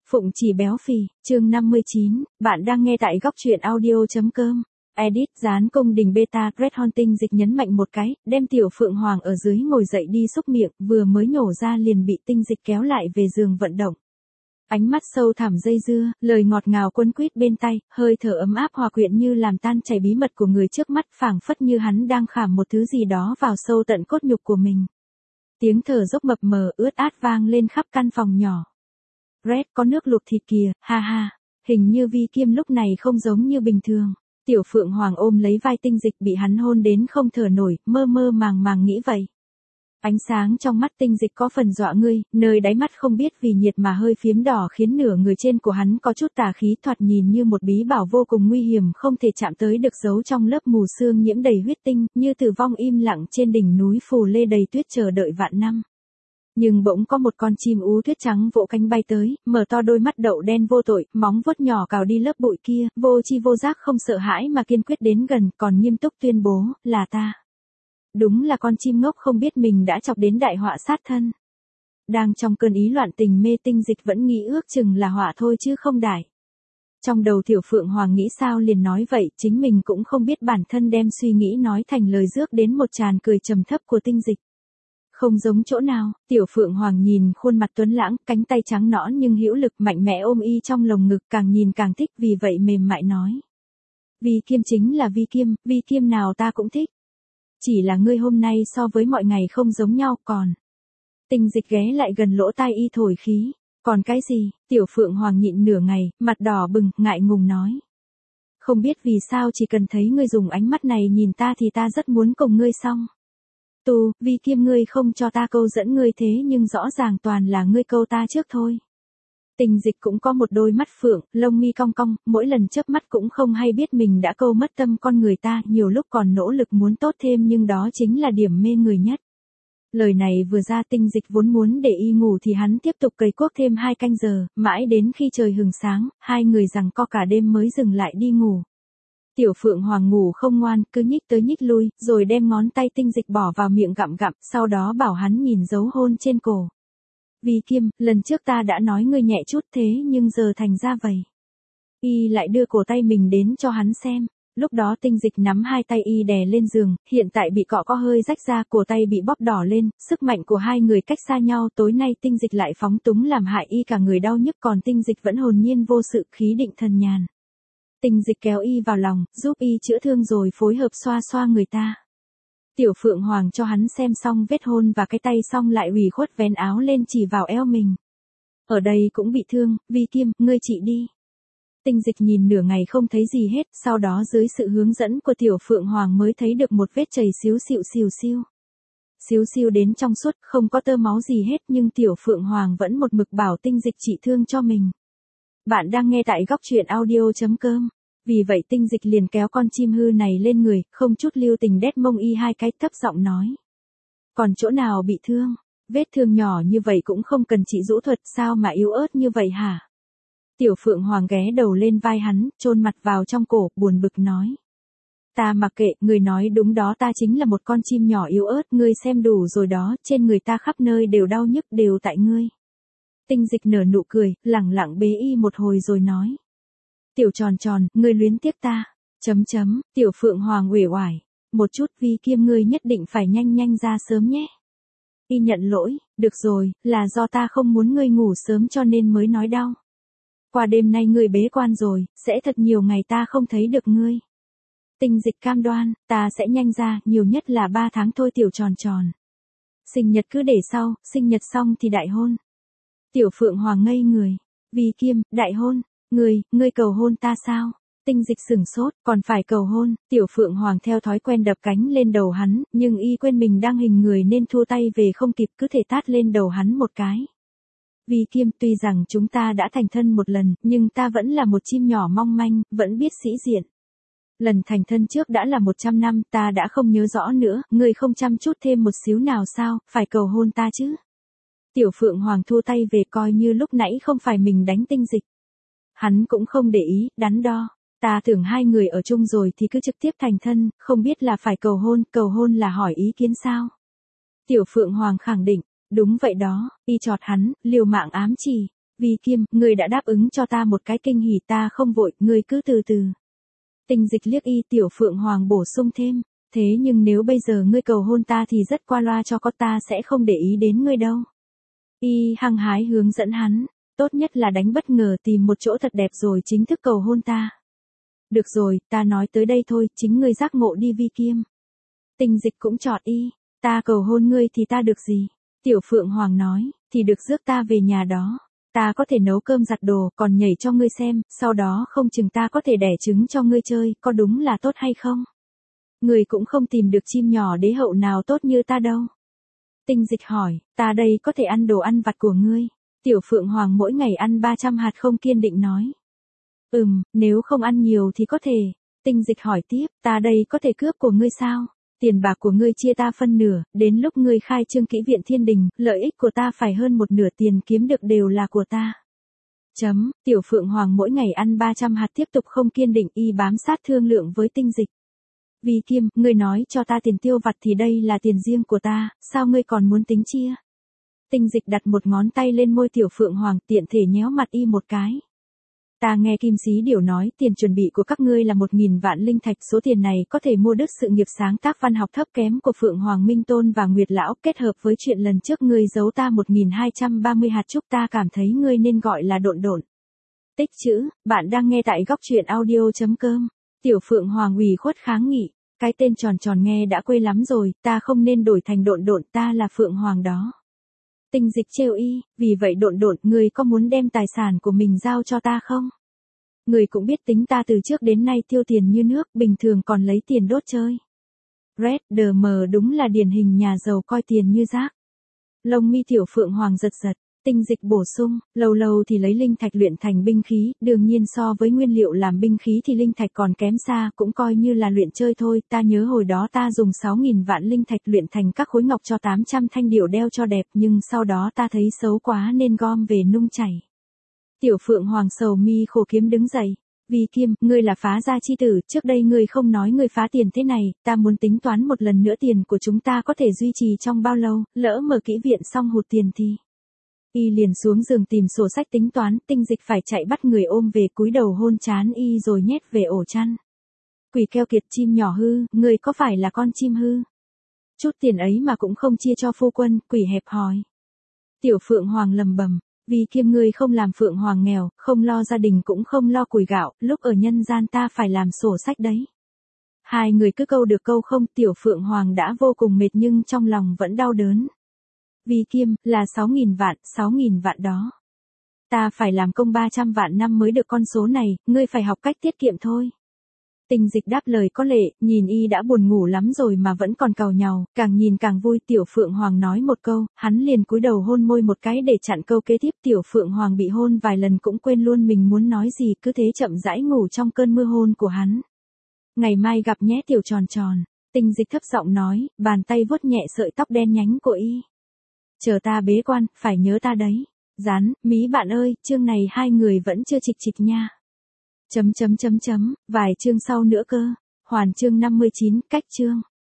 Phụng chỉ béo phì, chương 59, bạn đang nghe tại góc truyện audio.com. Edit, dán cung đình beta, Red Haunting dịch nhấn mạnh một cái, đem tiểu Phượng Hoàng ở dưới ngồi dậy đi xúc miệng, vừa mới nhổ ra liền bị tinh dịch kéo lại về giường vận động. Ánh mắt sâu thẳm dây dưa, lời ngọt ngào quấn quýt bên tay, hơi thở ấm áp hòa quyện như làm tan chảy bí mật của người trước mắt, phảng phất như hắn đang khảm một thứ gì đó vào sâu tận cốt nhục của mình. Tiếng thở dốc mập mờ ướt át vang lên khắp căn phòng nhỏ. Red, có nước luộc thịt kìa, ha ha. Hình như Vi Kiêm lúc này không giống như bình thường. Tiểu Phượng Hoàng ôm lấy vai tinh dịch bị hắn hôn đến không thở nổi, mơ mơ màng màng nghĩ vậy. Ánh sáng trong mắt tinh dịch có phần dọa ngươi, nơi đáy mắt không biết vì nhiệt mà hơi phiếm đỏ khiến nửa người trên của hắn có chút tà khí, thoạt nhìn như một bí bảo vô cùng nguy hiểm không thể chạm tới được, giấu trong lớp mù sương nhiễm đầy huyết tinh, như tử vong im lặng trên đỉnh núi phù lê đầy tuyết chờ đợi vạn năm. Nhưng bỗng có một con chim ú tuyết trắng vỗ cánh bay tới, mở to đôi mắt đậu đen vô tội, móng vuốt nhỏ cào đi lớp bụi kia, vô chi vô giác không sợ hãi mà kiên quyết đến gần, còn nghiêm túc tuyên bố, là ta. Đúng là con chim ngốc không biết mình đã chọc đến đại họa sát thân. Đang trong cơn ý loạn tình mê, tinh dịch vẫn nghĩ ước chừng là họa thôi chứ không đại. Trong đầu tiểu Phượng Hoàng nghĩ sao liền nói vậy, chính mình cũng không biết bản thân đem suy nghĩ nói thành lời rước đến một tràng cười trầm thấp của tinh dịch. Không giống chỗ nào, tiểu Phượng Hoàng nhìn khuôn mặt tuấn lãng, cánh tay trắng nõn nhưng hữu lực mạnh mẽ ôm y trong lồng ngực, càng nhìn càng thích, vì vậy mềm mại nói. Vi Kiêm chính là Vi Kiêm nào ta cũng thích. Chỉ là ngươi hôm nay so với mọi ngày không giống nhau, còn. Tinh dịch ghé lại gần lỗ tai y thổi khí. Còn cái gì? Tiểu Phượng Hoàng nhịn nửa ngày, mặt đỏ bừng, ngại ngùng nói. Không biết vì sao chỉ cần thấy ngươi dùng ánh mắt này nhìn ta thì ta rất muốn cùng ngươi xong. Vi Kiêm ngươi không cho ta câu dẫn ngươi thế nhưng rõ ràng toàn là ngươi câu ta trước thôi. Tinh dịch cũng có một đôi mắt phượng, lông mi cong cong, mỗi lần chớp mắt cũng không hay biết mình đã câu mất tâm con người ta, nhiều lúc còn nỗ lực muốn tốt thêm nhưng đó chính là điểm mê người nhất. Lời này vừa ra, tinh dịch vốn muốn để y ngủ thì hắn tiếp tục cày cuốc thêm 2 canh giờ, mãi đến khi trời hừng sáng, hai người giằng co cả đêm mới dừng lại đi ngủ. Tiểu Phượng Hoàng ngủ không ngoan, cứ nhích tới nhích lui, rồi đem ngón tay tinh dịch bỏ vào miệng gặm gặm, sau đó bảo hắn nhìn dấu hôn trên cổ. Vi Kiêm, lần trước ta đã nói ngươi nhẹ chút thế nhưng giờ thành ra vậy. Y lại đưa cổ tay mình đến cho hắn xem. Lúc đó tinh dịch nắm hai tay y đè lên giường, hiện tại bị cọ có hơi rách ra, cổ tay bị bóp đỏ lên, sức mạnh của hai người cách xa nhau, tối nay tinh dịch lại phóng túng làm hại y cả người đau nhức, còn tinh dịch vẫn hồn nhiên vô sự, khí định thần nhàn. Tinh dịch kéo y vào lòng, giúp y chữa thương rồi phối hợp xoa xoa người ta. Tiểu Phượng Hoàng cho hắn xem xong vết hôn và cái tay xong lại ủy khuất vén áo lên chỉ vào eo mình. Ở đây cũng bị thương, Vi Kiêm, ngươi trị đi. Tinh dịch nhìn nửa ngày không thấy gì hết, sau đó dưới sự hướng dẫn của tiểu Phượng Hoàng mới thấy được một vết chảy xíu xịu xìu xiu. Xíu xiu đến trong suốt, không có tơ máu gì hết nhưng tiểu Phượng Hoàng vẫn một mực bảo tinh dịch trị thương cho mình. Bạn đang nghe tại góc truyện audio.com. Vì vậy tinh dịch liền kéo con chim hư này lên người, không chút lưu tình đét mông y 2 cái, thấp giọng nói. Còn chỗ nào bị thương? Vết thương nhỏ như vậy cũng không cần trị giũ thuật, sao mà yếu ớt như vậy hả? Tiểu Phượng Hoàng ghé đầu lên vai hắn, chôn mặt vào trong cổ, buồn bực nói. Ta mặc kệ, người nói đúng đó, ta chính là một con chim nhỏ yếu ớt, ngươi xem đủ rồi đó, trên người ta khắp nơi đều đau nhức, đều tại ngươi. Tinh dịch nở nụ cười, lẳng lặng bế y một hồi rồi nói. Tiểu tròn tròn, ngươi luyến tiếc ta. Tiểu Phượng Hoàng uể oải. Một chút, Vi Kiêm ngươi nhất định phải nhanh ra sớm nhé. Y nhận lỗi, được rồi, là do ta không muốn ngươi ngủ sớm cho nên mới nói đau. Qua đêm nay ngươi bế quan rồi, sẽ thật nhiều ngày ta không thấy được ngươi. Tinh dịch cam đoan, ta sẽ nhanh ra, nhiều nhất là 3 tháng thôi tiểu tròn tròn. Sinh nhật cứ để sau, sinh nhật xong thì đại hôn. Tiểu Phượng Hoàng ngây người. Vi Kiêm, đại hôn, ngươi cầu hôn ta sao? Tinh dịch sửng sốt, còn phải cầu hôn. Tiểu Phượng Hoàng theo thói quen đập cánh lên đầu hắn, nhưng y quên mình đang hình người nên thua tay về không kịp, cứ thể tát lên đầu hắn một cái. Vi Kiêm, tuy rằng chúng ta đã thành thân một lần, nhưng ta vẫn là một chim nhỏ mong manh, vẫn biết sĩ diện. Lần thành thân trước đã là 100 năm, ta đã không nhớ rõ nữa, ngươi không chăm chút thêm một xíu nào sao, phải cầu hôn ta chứ. Tiểu Phượng Hoàng thua tay về, coi như lúc nãy không phải mình đánh tinh dịch. Hắn cũng không để ý, đắn đo. Ta tưởng hai người ở chung rồi thì cứ trực tiếp thành thân, không biết là phải cầu hôn là hỏi ý kiến sao. Tiểu Phượng Hoàng khẳng định, đúng vậy đó, y chọt hắn, liều mạng ám chỉ. Vi Kiêm, ngươi đã đáp ứng cho ta một cái kinh hỉ, ta không vội, ngươi cứ từ từ. Tinh Dịch liếc y, Tiểu Phượng Hoàng bổ sung thêm, thế nhưng nếu bây giờ ngươi cầu hôn ta thì rất qua loa cho có, ta sẽ không để ý đến ngươi đâu. Y hăng hái hướng dẫn hắn, tốt nhất là đánh bất ngờ tìm một chỗ thật đẹp rồi chính thức cầu hôn ta. Được rồi, ta nói tới đây thôi, chính ngươi giác ngộ đi Vi Kiêm. Tinh Dịch cũng chọt y, ta cầu hôn ngươi thì ta được gì? Tiểu Phượng Hoàng nói, thì được rước ta về nhà đó. Ta có thể nấu cơm giặt đồ, còn nhảy cho ngươi xem, sau đó không chừng ta có thể đẻ trứng cho ngươi chơi, có đúng là tốt hay không? Ngươi cũng không tìm được chim nhỏ đế hậu nào tốt như ta đâu. Tinh Dịch hỏi, ta đây có thể ăn đồ ăn vặt của ngươi. Tiểu Phượng Hoàng mỗi ngày ăn 300 hạt không kiên định nói. Nếu không ăn nhiều thì có thể. Tinh Dịch hỏi tiếp, ta đây có thể cướp của ngươi sao? Tiền bạc của ngươi chia ta phân nửa, đến lúc ngươi khai trương kỹ viện thiên đình, lợi ích của ta phải hơn một nửa, tiền kiếm được đều là của ta. Tiểu Phượng Hoàng mỗi ngày ăn 300 hạt tiếp tục không kiên định, y bám sát thương lượng với Tinh Dịch. Vi Kiêm, ngươi nói cho ta tiền tiêu vặt thì đây là tiền riêng của ta, sao ngươi còn muốn tính chia? Tinh Dịch đặt một ngón tay lên môi Tiểu Phượng Hoàng, tiện thể nhéo mặt y một cái. Ta nghe Kim Xí Điểu nói, tiền chuẩn bị của các ngươi là 1.000 vạn linh thạch, số tiền này có thể mua đứt sự nghiệp sáng tác văn học thấp kém của Phượng Hoàng Minh Tôn và Nguyệt Lão, kết hợp với chuyện lần trước ngươi giấu ta 1.230 hạt trúc, ta cảm thấy ngươi nên gọi là độn độn. Tích chữ, bạn đang nghe tại góc truyện audio.com. Tiểu Phượng Hoàng ủy khuất kháng nghị, cái tên tròn tròn nghe đã quê lắm rồi, ta không nên đổi thành độn độn, ta là Phượng Hoàng đó. Tinh Dịch trêu y, vì vậy độn độn, ngươi có muốn đem tài sản của mình giao cho ta không? Ngươi cũng biết tính ta từ trước đến nay tiêu tiền như nước, bình thường còn lấy tiền đốt chơi. Red DM đúng là điển hình nhà giàu coi tiền như rác. Lông mi Tiểu Phượng Hoàng giật giật, Tinh Dịch bổ sung, lâu lâu thì lấy linh thạch luyện thành binh khí, đương nhiên so với nguyên liệu làm binh khí thì linh thạch còn kém xa, cũng coi như là luyện chơi thôi, ta nhớ hồi đó ta dùng 6.000 vạn linh thạch luyện thành các khối ngọc cho 800 thanh điểu đeo cho đẹp, nhưng sau đó ta thấy xấu quá nên gom về nung chảy. Tiểu Phượng Hoàng sầu mi khổ kiếm đứng dậy. Vi Kiêm, ngươi là phá gia chi tử, trước đây ngươi không nói ngươi phá tiền thế này, ta muốn tính toán một lần nữa tiền của chúng ta có thể duy trì trong bao lâu, lỡ mở kỹ viện xong hụt tiền thì. Y liền xuống giường tìm sổ sách tính toán, Tinh Dịch phải chạy bắt người ôm về, cúi đầu hôn chán y rồi nhét về ổ chăn. Quỷ keo kiệt, chim nhỏ hư, ngươi có phải là con chim hư? Chút tiền ấy mà cũng không chia cho phu quân, quỷ hẹp hòi. Tiểu Phượng Hoàng lầm bầm. Vì Kiêm, ngươi không làm Phượng Hoàng nghèo, không lo gia đình cũng không lo củi gạo, lúc ở nhân gian ta phải làm sổ sách đấy. Hai người cứ câu được câu không, Tiểu Phượng Hoàng đã vô cùng mệt nhưng trong lòng vẫn đau đớn. Vì Kiêm, là 6.000 vạn đó. Ta phải làm công 300 vạn năm mới được con số này, ngươi phải học cách tiết kiệm thôi. Tinh Dịch đáp lời có lệ, nhìn y đã buồn ngủ lắm rồi mà vẫn còn càu nhàu, càng nhìn càng vui. Tiểu Phượng Hoàng nói một câu, hắn liền cúi đầu hôn môi một cái để chặn câu kế tiếp. Tiểu Phượng Hoàng bị hôn vài lần cũng quên luôn mình muốn nói gì, cứ thế chậm rãi ngủ trong cơn mưa hôn của hắn. Ngày mai gặp nhé Tiểu Tròn Tròn. Tinh Dịch thấp giọng nói, bàn tay vuốt nhẹ sợi tóc đen nhánh của y. Chờ ta bế quan, phải nhớ ta đấy. Rán, mí bạn ơi, chương này hai người vẫn chưa chịch chịch nha. Vài chương sau nữa cơ. Hoàn chương 59, cách chương.